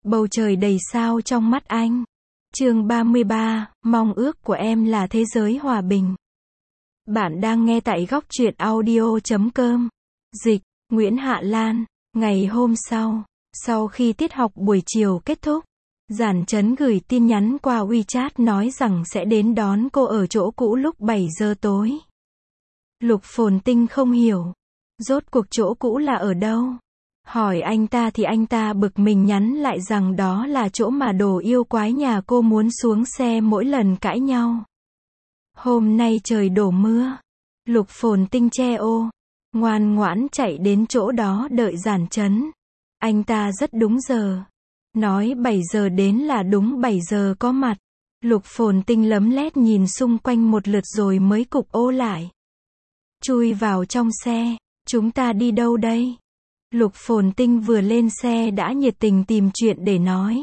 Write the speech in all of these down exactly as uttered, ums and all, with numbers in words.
Bầu trời đầy sao trong mắt anh. Chương ba mươi ba, mong ước của em là thế giới hòa bình. Bạn đang nghe tại góc truyện audio chấm com. Dịch, Nguyễn Hạ Lan. Ngày hôm sau, sau khi tiết học buổi chiều kết thúc, Giản Chấn gửi tin nhắn qua WeChat nói rằng sẽ đến đón cô ở chỗ cũ lúc bảy giờ tối. Lục Phồn Tinh không hiểu. Rốt cuộc chỗ cũ là ở đâu? Hỏi anh ta thì anh ta bực mình nhắn lại rằng đó là chỗ mà đồ yêu quái nhà cô muốn xuống xe mỗi lần cãi nhau. Hôm nay trời đổ mưa. Lục Phồn Tinh che ô, ngoan ngoãn chạy đến chỗ đó đợi Giản Chấn. Anh ta rất đúng giờ. Nói bảy giờ đến là đúng bảy giờ có mặt. Lục Phồn Tinh lấm lét nhìn xung quanh một lượt rồi mới cụp ô lại. Chui vào trong xe. Chúng ta đi đâu đây? Lục Phồn Tinh vừa lên xe đã nhiệt tình tìm chuyện để nói.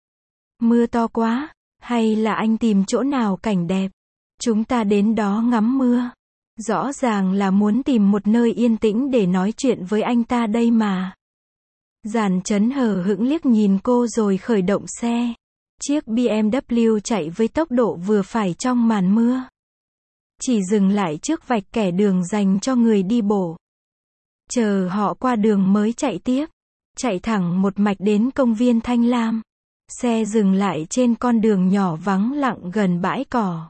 Mưa to quá, hay là anh tìm chỗ nào cảnh đẹp? Chúng ta đến đó ngắm mưa. Rõ ràng là muốn tìm một nơi yên tĩnh để nói chuyện với anh ta đây mà. Giản Chấn hờ hững liếc nhìn cô rồi khởi động xe. Chiếc bê em vê chạy với tốc độ vừa phải trong màn mưa. Chỉ dừng lại trước vạch kẻ đường dành cho người đi bộ. Chờ họ qua đường mới chạy tiếp. Chạy thẳng một mạch đến công viên Thanh Lam. Xe dừng lại trên con đường nhỏ vắng lặng gần bãi cỏ.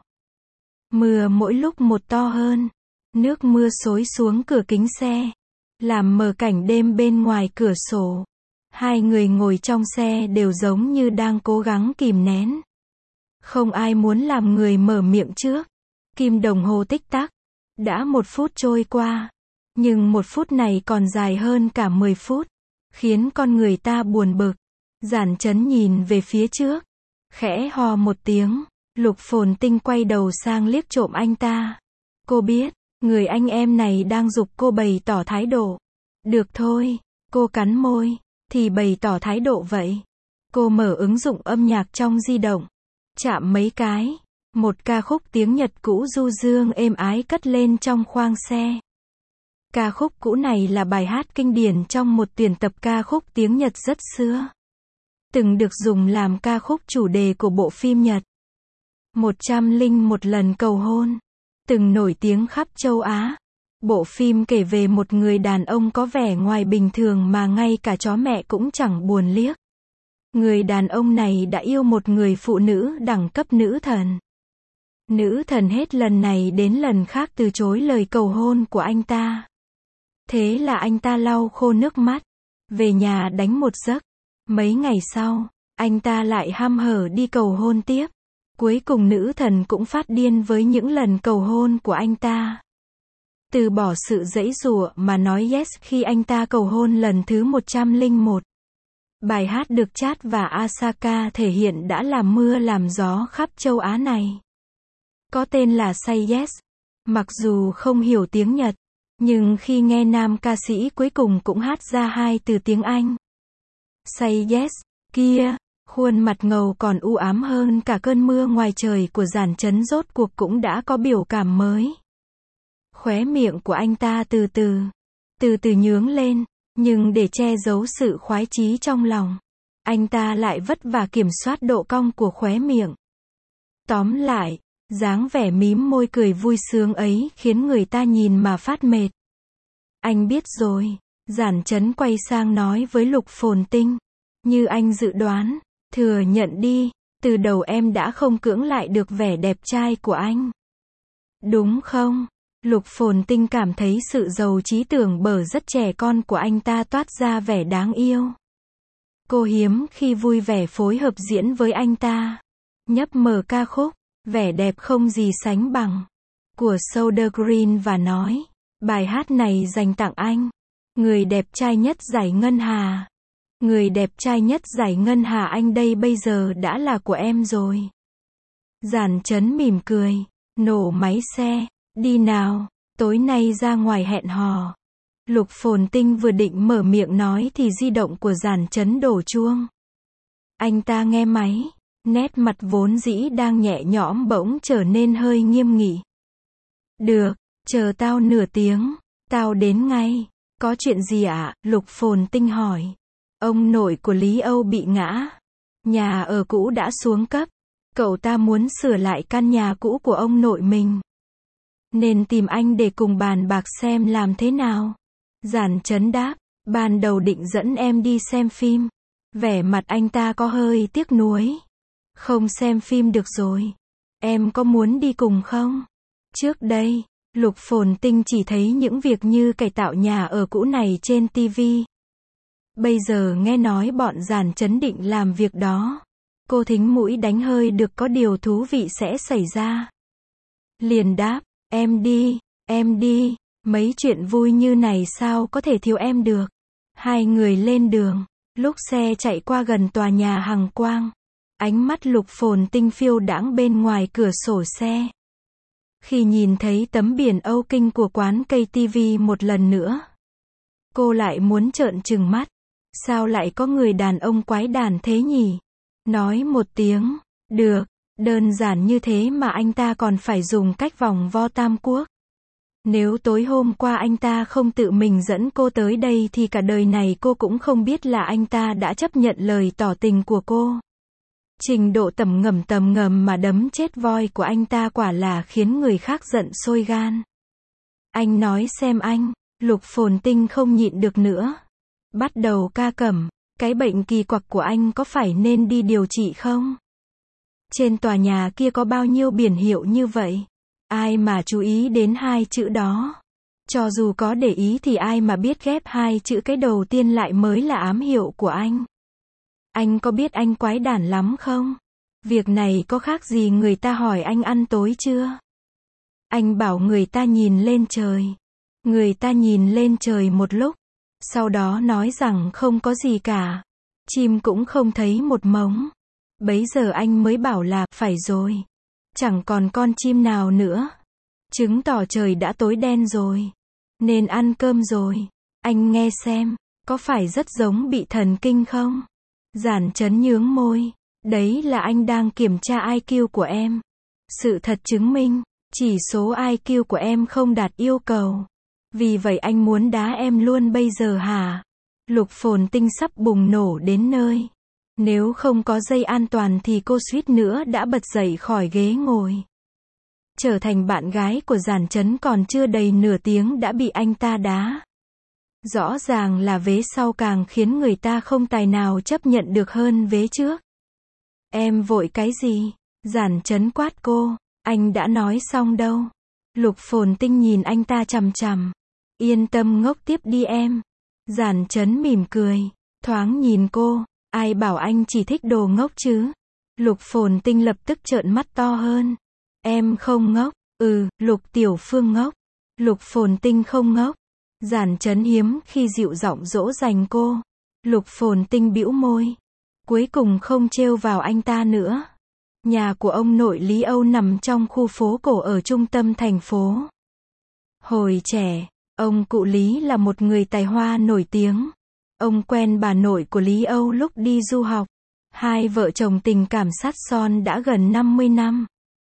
Mưa mỗi lúc một to hơn. Nước mưa xối xuống cửa kính xe, làm mờ cảnh đêm bên ngoài cửa sổ. Hai người ngồi trong xe đều giống như đang cố gắng kìm nén. Không ai muốn làm người mở miệng trước. Kim đồng hồ tích tắc. Đã một phút trôi qua. Nhưng một phút này còn dài hơn cả mười phút. Khiến con người ta buồn bực. Giản Chấn nhìn về phía trước. Khẽ ho một tiếng. Lục Phồn Tinh quay đầu sang liếc trộm anh ta. Cô biết, người anh em này đang giục cô bày tỏ thái độ. Được thôi, cô cắn môi. Thì bày tỏ thái độ vậy. Cô mở ứng dụng âm nhạc trong di động. Chạm mấy cái. Một ca khúc tiếng Nhật cũ du dương êm ái cất lên trong khoang xe. Ca khúc cũ này là bài hát kinh điển trong một tuyển tập ca khúc tiếng Nhật rất xưa. Từng được dùng làm ca khúc chủ đề của bộ phim Nhật. Một trăm linh một lần cầu hôn. Từng nổi tiếng khắp châu Á. Bộ phim kể về một người đàn ông có vẻ ngoài bình thường mà ngay cả chó mẹ cũng chẳng buồn liếc. Người đàn ông này đã yêu một người phụ nữ đẳng cấp nữ thần. Nữ thần hết lần này đến lần khác từ chối lời cầu hôn của anh ta. Thế là anh ta lau khô nước mắt. Về nhà đánh một giấc. Mấy ngày sau, anh ta lại hăm hở đi cầu hôn tiếp. Cuối cùng nữ thần cũng phát điên với những lần cầu hôn của anh ta. Từ bỏ sự giãy giụa mà nói yes khi anh ta cầu hôn lần thứ một trăm lẻ một. Bài hát được Chad và Asaka thể hiện đã làm mưa làm gió khắp châu Á này. Có tên là Say Yes. Mặc dù không hiểu tiếng Nhật, nhưng khi nghe nam ca sĩ cuối cùng cũng hát ra hai từ tiếng Anh. Say Yes, kia, khuôn mặt ngầu còn u ám hơn cả cơn mưa ngoài trời của Giản Chấn rốt cuộc cũng đã có biểu cảm mới. Khóe miệng của anh ta từ từ, từ từ nhướng lên, nhưng để che giấu sự khoái chí trong lòng, anh ta lại vất vả kiểm soát độ cong của khóe miệng. Tóm lại, dáng vẻ mím môi cười vui sướng ấy khiến người ta nhìn mà phát mệt. Anh biết rồi. Giản Chấn quay sang nói với Lục Phồn Tinh. Như anh dự đoán, thừa nhận đi, từ đầu em đã không cưỡng lại được vẻ đẹp trai của anh. Đúng không? Lục Phồn Tinh cảm thấy sự giàu trí tưởng bở rất trẻ con của anh ta toát ra vẻ đáng yêu. Cô hiếm khi vui vẻ phối hợp diễn với anh ta. Nhấp mở ca khúc, vẻ đẹp không gì sánh bằng, của Sodergreen và nói, bài hát này dành tặng anh. Người đẹp trai nhất giải ngân hà. Người đẹp trai nhất giải ngân hà anh đây bây giờ đã là của em rồi. Giản Chấn mỉm cười, nổ máy xe, đi nào, tối nay ra ngoài hẹn hò. Lục Phồn Tinh vừa định mở miệng nói thì di động của Giản Chấn đổ chuông. Anh ta nghe máy, nét mặt vốn dĩ đang nhẹ nhõm bỗng trở nên hơi nghiêm nghị. Được, chờ tao nửa tiếng, tao đến ngay. Có chuyện gì ạ? À? Lục Phồn Tinh hỏi. Ông nội của Lý Âu bị ngã, Nhà ở cũ đã xuống cấp. Cậu ta muốn sửa lại căn nhà cũ của ông nội mình. Nên tìm anh để cùng bàn bạc xem làm thế nào. Giản Chấn đáp, ban đầu định dẫn em đi xem phim. Vẻ mặt anh ta có hơi tiếc nuối. Không xem phim được rồi. Em có muốn đi cùng không? Trước đây, Lục Phồn Tinh chỉ thấy những việc như cải tạo nhà ở cũ này trên ti vi. Bây giờ nghe nói bọn Giản Chấn định làm việc đó. Cô thính mũi đánh hơi được có điều thú vị sẽ xảy ra. Liền đáp, em đi, em đi, mấy chuyện vui như này sao có thể thiếu em được. Hai người lên đường, lúc xe chạy qua gần tòa nhà Hằng Quang. Ánh mắt Lục Phồn Tinh phiêu đãng bên ngoài cửa sổ xe. Khi nhìn thấy tấm biển Âu Kinh của quán cây ti vi một lần nữa, cô lại muốn trợn trừng mắt. Sao lại có người đàn ông quái đản thế nhỉ? Nói một tiếng, được, đơn giản như thế mà anh ta còn phải dùng cách vòng vo tam quốc. Nếu tối hôm qua anh ta không tự mình dẫn cô tới đây thì cả đời này cô cũng không biết là anh ta đã chấp nhận lời tỏ tình của cô. Trình độ tầm ngầm tầm ngầm mà đấm chết voi của anh ta quả là khiến người khác giận sôi gan. Anh nói xem anh, Lục Phồn Tinh không nhịn được nữa. Bắt đầu ca cẩm, cái bệnh kỳ quặc của anh có phải nên đi điều trị không? Trên tòa nhà kia có bao nhiêu biển hiệu như vậy? Ai mà chú ý đến hai chữ đó? Cho dù có để ý thì ai mà biết ghép hai chữ cái đầu tiên lại mới là ám hiệu của anh? Anh có biết anh quái đản lắm không? Việc này có khác gì người ta hỏi anh ăn tối chưa? Anh bảo người ta nhìn lên trời. Người ta nhìn lên trời một lúc. Sau đó nói rằng không có gì cả. Chim cũng không thấy một mống. Bấy giờ anh mới bảo là, phải rồi. Chẳng còn con chim nào nữa. Chứng tỏ trời đã tối đen rồi. Nên ăn cơm rồi. Anh nghe xem, có phải rất giống bị thần kinh không? Giản Chấn nhướng môi. Đấy là anh đang kiểm tra i kiu của em. Sự thật chứng minh, chỉ số i kiu của em không đạt yêu cầu. Vì vậy anh muốn đá em luôn bây giờ hả? Lục Phồn Tinh sắp bùng nổ đến nơi. Nếu không có dây an toàn thì cô suýt nữa đã bật dậy khỏi ghế ngồi. Trở thành bạn gái của Giản Chấn còn chưa đầy nửa tiếng đã bị anh ta đá. Rõ ràng là vế sau càng khiến người ta không tài nào chấp nhận được hơn vế trước. Em vội cái gì? Giản Chấn quát cô. Anh đã nói xong đâu. Lục Phồn Tinh nhìn anh ta chằm chằm. Yên tâm ngốc tiếp đi em. Giản Chấn mỉm cười. Thoáng nhìn cô. Ai bảo anh chỉ thích đồ ngốc chứ? Lục Phồn Tinh lập tức trợn mắt to hơn. Em không ngốc. Ừ, Lục Tiểu Phương ngốc. Lục Phồn Tinh không ngốc. Giản Chấn hiếm khi dịu giọng dỗ dành cô. Lục Phồn Tinh bĩu môi. Cuối cùng không trêu vào anh ta nữa. Nhà của ông nội Lý Âu nằm trong khu phố cổ ở trung tâm thành phố. Hồi trẻ, ông cụ Lý là một người tài hoa nổi tiếng. Ông quen bà nội của Lý Âu lúc đi du học. Hai vợ chồng tình cảm sát son đã gần năm mươi năm.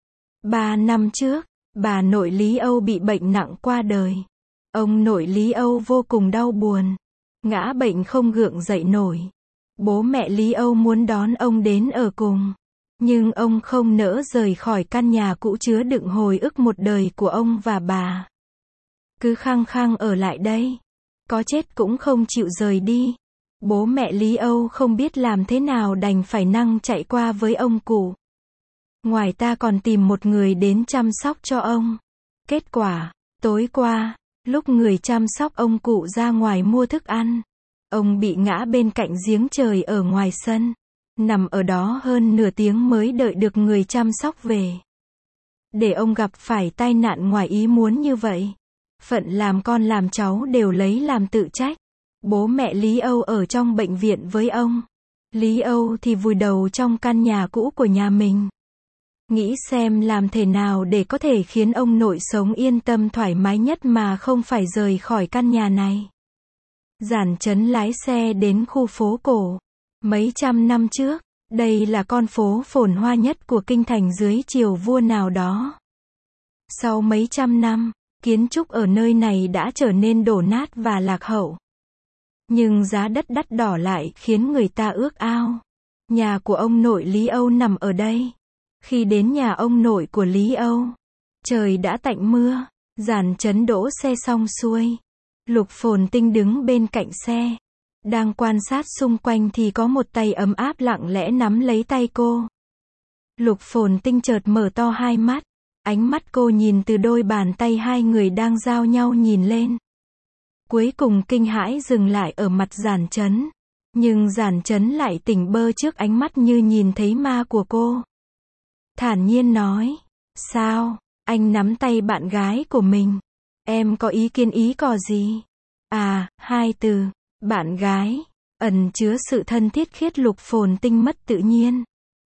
Ba năm trước, bà nội Lý Âu bị bệnh nặng qua đời. Ông nội Lý Âu vô cùng đau buồn. Ngã bệnh không gượng dậy nổi. Bố mẹ Lý Âu muốn đón ông đến ở cùng. Nhưng ông không nỡ rời khỏi căn nhà cũ chứa đựng hồi ức một đời của ông và bà. Cứ khăng khăng ở lại đây. Có chết cũng không chịu rời đi. Bố mẹ Lý Âu không biết làm thế nào đành phải năng chạy qua với ông cụ. Ngoài ta còn tìm một người đến chăm sóc cho ông. Kết quả, tối qua, lúc người chăm sóc ông cụ ra ngoài mua thức ăn, ông bị ngã bên cạnh giếng trời ở ngoài sân. Nằm ở đó hơn nửa tiếng mới đợi được người chăm sóc về. Để ông gặp phải tai nạn ngoài ý muốn như vậy. Phận làm con làm cháu đều lấy làm tự trách. Bố mẹ Lý Âu ở trong bệnh viện với ông. Lý Âu thì vùi đầu trong căn nhà cũ của nhà mình. Nghĩ xem làm thế nào để có thể khiến ông nội sống yên tâm thoải mái nhất mà không phải rời khỏi căn nhà này. Giản Chấn lái xe đến khu phố cổ. Mấy trăm năm trước, đây là con phố phồn hoa nhất của kinh thành dưới triều vua nào đó. Sau mấy trăm năm, kiến trúc ở nơi này đã trở nên đổ nát và lạc hậu. Nhưng giá đất đắt đỏ lại khiến người ta ước ao. Nhà của ông nội Lý Âu nằm ở đây. Khi đến nhà ông nội của Lý Âu, trời đã tạnh mưa, Giản Chấn đỗ xe xong xuôi. Lục Phồn Tinh đứng bên cạnh xe, đang quan sát xung quanh thì có một tay ấm áp lặng lẽ nắm lấy tay cô. Lục Phồn Tinh chợt mở to hai mắt, ánh mắt cô nhìn từ đôi bàn tay hai người đang giao nhau nhìn lên. Cuối cùng kinh hãi dừng lại ở mặt Giản Chấn. Nhưng Giản Chấn lại tỉnh bơ trước ánh mắt như nhìn thấy ma của cô. Thản nhiên nói, sao, anh nắm tay bạn gái của mình. Em có ý kiến ý cò gì? À, hai từ, bạn gái, ẩn chứa sự thân thiết khiết. Lục Phồn Tinh mất tự nhiên.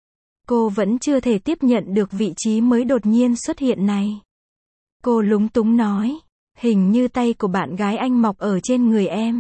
Cô vẫn chưa thể tiếp nhận được vị trí mới đột nhiên xuất hiện này. Cô lúng túng nói, hình như tay của bạn gái anh mọc ở trên người em.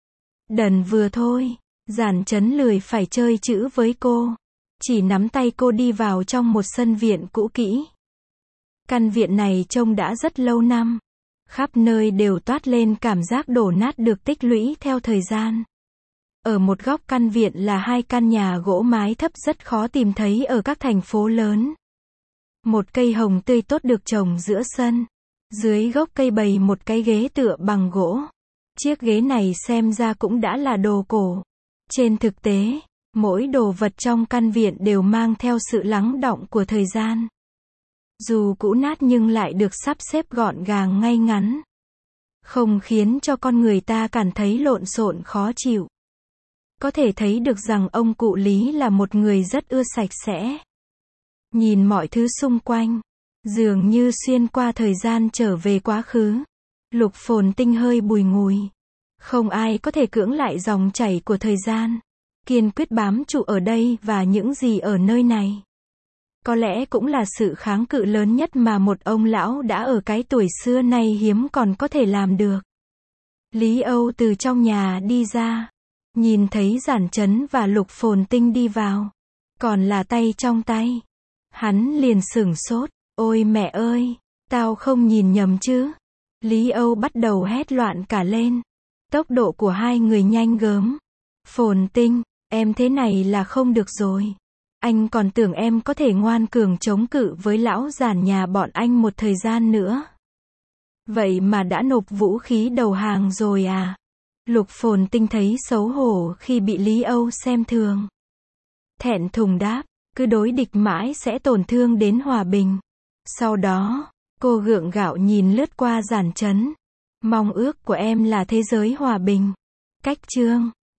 Đần vừa thôi. Giản Chấn lười phải chơi chữ với cô, chỉ nắm tay cô đi vào trong một sân viện cũ kỹ. Căn viện này trông đã rất lâu năm, khắp nơi đều toát lên cảm giác đổ nát được tích lũy theo thời gian. Ở một góc căn viện là hai căn nhà gỗ mái thấp rất khó tìm thấy ở các thành phố lớn. Một cây hồng tươi tốt được trồng giữa sân. Dưới gốc cây bày một cái ghế tựa bằng gỗ. Chiếc ghế này xem ra cũng đã là đồ cổ. Trên thực tế, mỗi đồ vật trong căn viện đều mang theo sự lắng đọng của thời gian. Dù cũ nát nhưng lại được sắp xếp gọn gàng ngay ngắn, không khiến cho con người ta cảm thấy lộn xộn khó chịu. Có thể thấy được rằng ông cụ Lý là một người rất ưa sạch sẽ. Nhìn mọi thứ xung quanh, dường như xuyên qua thời gian trở về quá khứ. Lục Phồn Tinh hơi bùi ngùi. Không ai có thể cưỡng lại dòng chảy của thời gian. Kiên quyết bám trụ ở đây và những gì ở nơi này. Có lẽ cũng là sự kháng cự lớn nhất mà một ông lão đã ở cái tuổi xưa nay hiếm còn có thể làm được. Lý Âu từ trong nhà đi ra. Nhìn thấy Giản Chấn và Lục Phồn Tinh đi vào. Còn là tay trong tay. Hắn liền sửng sốt. Ôi mẹ ơi, tao không nhìn nhầm chứ. Lý Âu bắt đầu hét loạn cả lên. Tốc độ của hai người nhanh gớm. Phồn Tinh, em thế này là không được rồi. Anh còn tưởng em có thể ngoan cường chống cự với lão giản nhà bọn anh một thời gian nữa. Vậy mà đã nộp vũ khí đầu hàng rồi à? Lục Phồn Tinh thấy xấu hổ khi bị Lý Âu xem thường. Thẹn thùng đáp, cứ đối địch mãi sẽ tổn thương đến hòa bình. Sau đó, cô gượng gạo nhìn lướt qua Giản Chấn. Mong ước của em là thế giới hòa bình. Cách chương